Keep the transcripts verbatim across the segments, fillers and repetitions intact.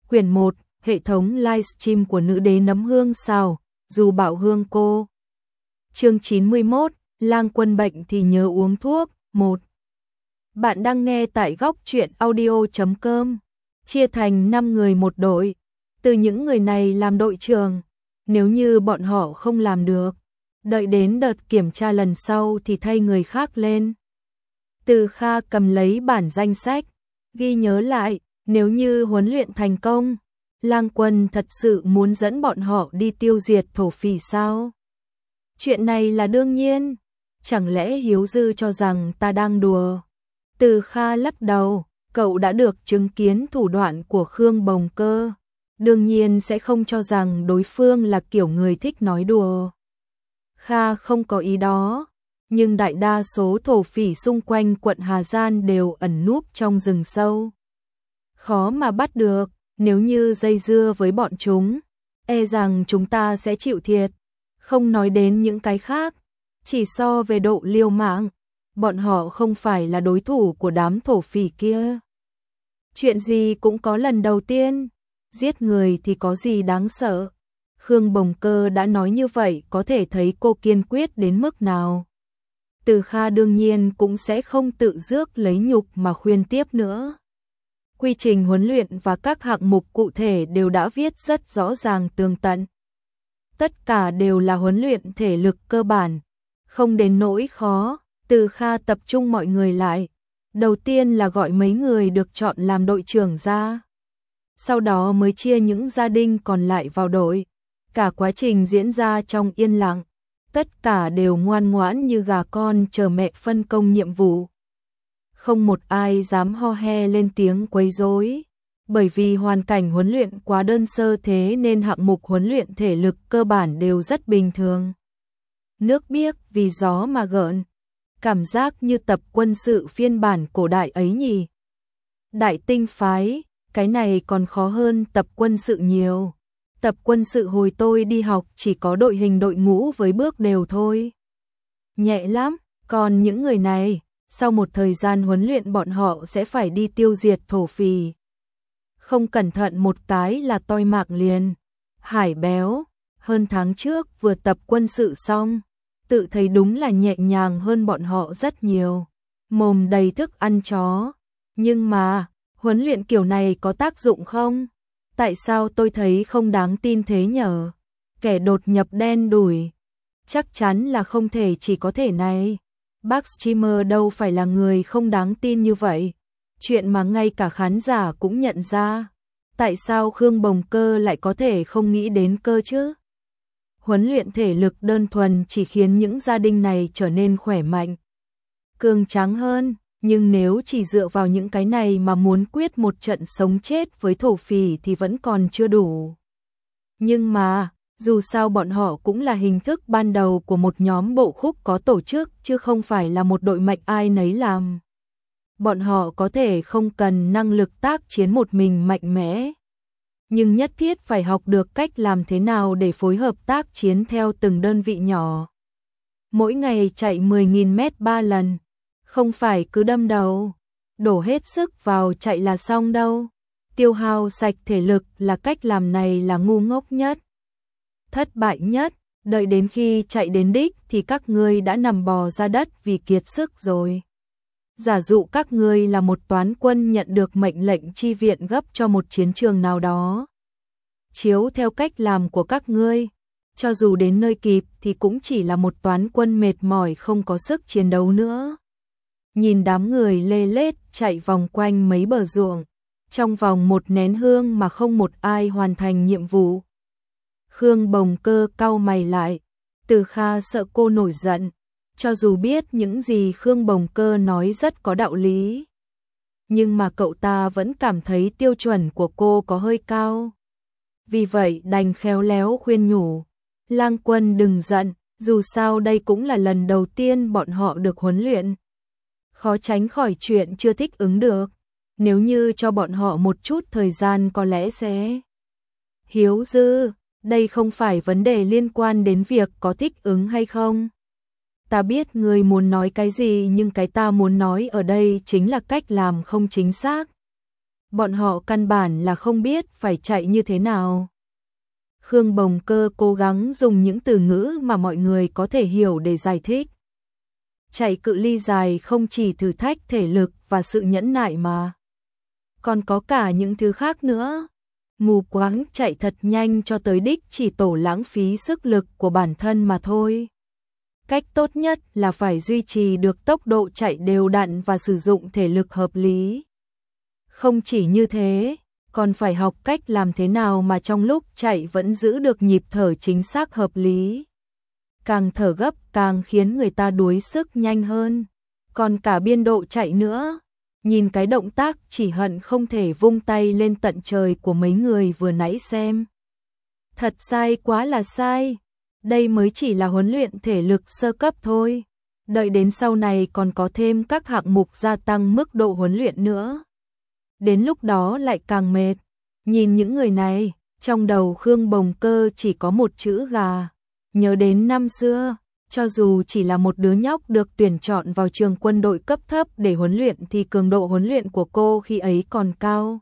Quyển một, hệ thống livestream của nữ đế nấm hương xào, dù bảo hương cô. Chương chín mươi mốt, lang quân bệnh thì nhớ uống thuốc. một. Bạn đang nghe tại góc truyện audio chấm com. Chia thành năm người một đội. Từ những người này làm đội trưởng. Nếu như bọn họ không làm được, đợi đến đợt kiểm tra lần sau thì thay người khác lên. Từ Kha cầm lấy bản danh sách, ghi nhớ lại, nếu như huấn luyện thành công, Lang Quân thật sự muốn dẫn bọn họ đi tiêu diệt thổ phỉ sao? Chuyện này là đương nhiên, chẳng lẽ Hiếu Dư cho rằng ta đang đùa? Từ Kha lắc đầu, cậu đã được chứng kiến thủ đoạn của Khương Bồng Cơ, đương nhiên sẽ không cho rằng đối phương là kiểu người thích nói đùa. Kha không có ý đó, nhưng đại đa số thổ phỉ xung quanh quận Hà Giang đều ẩn núp trong rừng sâu. Khó mà bắt được, nếu như dây dưa với bọn chúng, e rằng chúng ta sẽ chịu thiệt. Không nói đến những cái khác, chỉ so về độ liều mạng, bọn họ không phải là đối thủ của đám thổ phỉ kia. Chuyện gì cũng có lần đầu tiên, giết người thì có gì đáng sợ. Khương Bồng Cơ đã nói như vậy, có thể thấy cô kiên quyết đến mức nào. Từ Kha đương nhiên cũng sẽ không tự rước lấy nhục mà khuyên tiếp nữa. Quy trình huấn luyện và các hạng mục cụ thể đều đã viết rất rõ ràng tường tận. Tất cả đều là huấn luyện thể lực cơ bản, không đến nỗi khó. Từ Kha tập trung mọi người lại. Đầu tiên là gọi mấy người được chọn làm đội trưởng ra. Sau đó mới chia những gia đình còn lại vào đội. Cả quá trình diễn ra trong yên lặng. Tất cả đều ngoan ngoãn như gà con chờ mẹ phân công nhiệm vụ. Không một ai dám ho he lên tiếng quấy rối. Bởi vì hoàn cảnh huấn luyện quá đơn sơ, thế nên hạng mục huấn luyện thể lực cơ bản đều rất bình thường. Nước biếc vì gió mà gợn. Cảm giác như tập quân sự phiên bản cổ đại ấy nhỉ. Đại tinh phái, cái này còn khó hơn tập quân sự nhiều. Tập quân sự hồi tôi đi học chỉ có đội hình đội ngũ với bước đều thôi. Nhẹ lắm, còn những người này, sau một thời gian huấn luyện bọn họ sẽ phải đi tiêu diệt thổ phỉ. Không cẩn thận một cái là toi mạng liền. Hải béo, hơn tháng trước vừa tập quân sự xong, tự thấy đúng là nhẹ nhàng hơn bọn họ rất nhiều. Mồm đầy thức ăn chó. Nhưng mà, huấn luyện kiểu này có tác dụng không? Tại sao tôi thấy không đáng tin thế nhở? Kẻ đột nhập đen đủi. Chắc chắn là không thể chỉ có thể này. Bác streamer đâu phải là người không đáng tin như vậy. Chuyện mà ngay cả khán giả cũng nhận ra. Tại sao Khương Bồng Cơ lại có thể không nghĩ đến cơ chứ? Huấn luyện thể lực đơn thuần chỉ khiến những gia đình này trở nên khỏe mạnh, cường tráng hơn. Nhưng nếu chỉ dựa vào những cái này mà muốn quyết một trận sống chết với thổ phỉ thì vẫn còn chưa đủ. Nhưng mà, dù sao bọn họ cũng là hình thức ban đầu của một nhóm bộ khúc có tổ chức, chứ không phải là một đội mạnh ai nấy làm. Bọn họ có thể không cần năng lực tác chiến một mình mạnh mẽ, nhưng nhất thiết phải học được cách làm thế nào để phối hợp tác chiến theo từng đơn vị nhỏ. Mỗi ngày chạy mười nghìn mét ba lần. Không phải cứ đâm đầu, đổ hết sức vào chạy là xong đâu. Tiêu hao sạch thể lực là cách làm này là ngu ngốc nhất, thất bại nhất. Đợi đến khi chạy đến đích thì các ngươi đã nằm bò ra đất vì kiệt sức rồi. Giả dụ các ngươi là một toán quân nhận được mệnh lệnh chi viện gấp cho một chiến trường nào đó. Chiếu theo cách làm của các ngươi, cho dù đến nơi kịp thì cũng chỉ là một toán quân mệt mỏi không có sức chiến đấu nữa. Nhìn đám người lê lết chạy vòng quanh mấy bờ ruộng, trong vòng một nén hương mà không một ai hoàn thành nhiệm vụ. Khương Bồng Cơ cau mày lại. Từ Kha sợ cô nổi giận, cho dù biết những gì Khương Bồng Cơ nói rất có đạo lý. Nhưng mà cậu ta vẫn cảm thấy tiêu chuẩn của cô có hơi cao. Vì vậy đành khéo léo khuyên nhủ. Lang Quân đừng giận, dù sao đây cũng là lần đầu tiên bọn họ được huấn luyện. Khó tránh khỏi chuyện chưa thích ứng được. Nếu như cho bọn họ một chút thời gian có lẽ sẽ... Hiếu Dư, đây không phải vấn đề liên quan đến việc có thích ứng hay không. Ta biết người muốn nói cái gì, nhưng cái ta muốn nói ở đây chính là cách làm không chính xác. bọn họ căn bản là không biết phải chạy như thế nào. Khương Bồng Cơ cố gắng dùng những từ ngữ mà mọi người có thể hiểu để giải thích. Chạy cự ly dài không chỉ thử thách thể lực và sự nhẫn nại mà còn có cả những thứ khác nữa. Mù quáng chạy thật nhanh cho tới đích chỉ tổ lãng phí sức lực của bản thân mà thôi. Cách tốt nhất là phải duy trì được tốc độ chạy đều đặn và sử dụng thể lực hợp lý. Không chỉ như thế, còn phải học cách làm thế nào mà trong lúc chạy vẫn giữ được nhịp thở chính xác hợp lý. Càng thở gấp càng khiến người ta đuối sức nhanh hơn. Còn cả biên độ chạy nữa. Nhìn cái động tác chỉ hận không thể vung tay lên tận trời của mấy người vừa nãy xem. Thật sai quá là sai. Đây mới chỉ là huấn luyện thể lực sơ cấp thôi. Đợi đến sau này còn có thêm các hạng mục gia tăng mức độ huấn luyện nữa. Đến lúc đó lại càng mệt. Nhìn những người này, trong đầu Khương Bồng Cơ chỉ có một chữ gà. Nhớ đến năm xưa, cho dù chỉ là một đứa nhóc được tuyển chọn vào trường quân đội cấp thấp để huấn luyện thì cường độ huấn luyện của cô khi ấy còn cao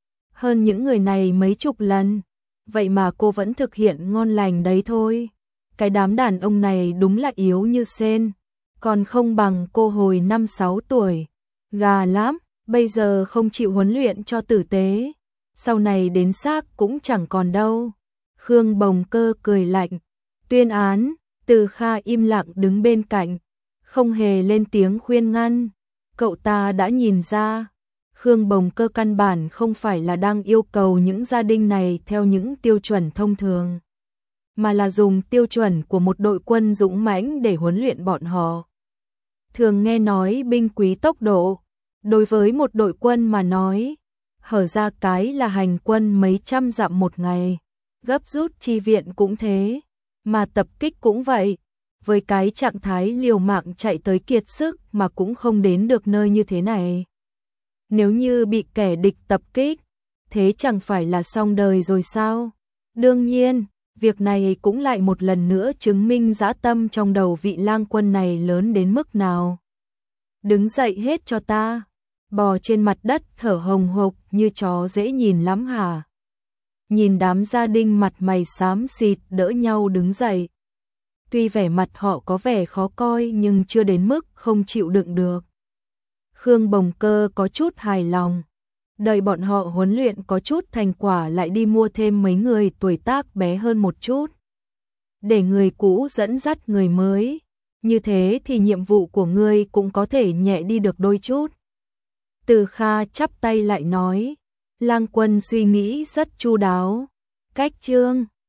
hơn những người này mấy chục lần. Vậy mà cô vẫn thực hiện ngon lành đấy thôi. Cái đám đàn ông này đúng là yếu như sên, còn không bằng cô hồi năm sáu tuổi. Gà lắm, bây giờ không chịu huấn luyện cho tử tế, sau này đến xác cũng chẳng còn đâu. Khương Bồng Cơ cười lạnh, tuyên án. Từ Kha im lặng đứng bên cạnh, không hề lên tiếng khuyên ngăn. Cậu ta đã nhìn ra, Khương Bồng Cơ căn bản không phải là đang yêu cầu những gia đình này theo những tiêu chuẩn thông thường, mà là dùng tiêu chuẩn của một đội quân dũng mãnh để huấn luyện bọn họ. Thường nghe nói binh quý tốc độ, đối với một đội quân mà nói, hở ra cái là hành quân mấy trăm dặm một ngày, gấp rút chi viện cũng thế. Mà tập kích cũng vậy, với cái trạng thái liều mạng chạy tới kiệt sức mà cũng không đến được nơi như thế này. Nếu như bị kẻ địch tập kích, thế chẳng phải là xong đời rồi sao? Đương nhiên, việc này cũng lại một lần nữa chứng minh dã tâm trong đầu vị lang quân này lớn đến mức nào. Đứng dậy hết cho ta, bò trên mặt đất thở hồng hộc như chó dễ nhìn lắm hả? Nhìn đám gia đình mặt mày xám xịt đỡ nhau đứng dậy. Tuy vẻ mặt họ có vẻ khó coi nhưng chưa đến mức không chịu đựng được. Khương Bồng Cơ có chút hài lòng. Đợi bọn họ huấn luyện có chút thành quả lại đi mua thêm mấy người tuổi tác bé hơn một chút. Để người cũ dẫn dắt người mới. Như thế thì nhiệm vụ của ngươi cũng có thể nhẹ đi được đôi chút. Từ Kha chắp tay lại nói. Lang quân suy nghĩ rất chu đáo. Cách chương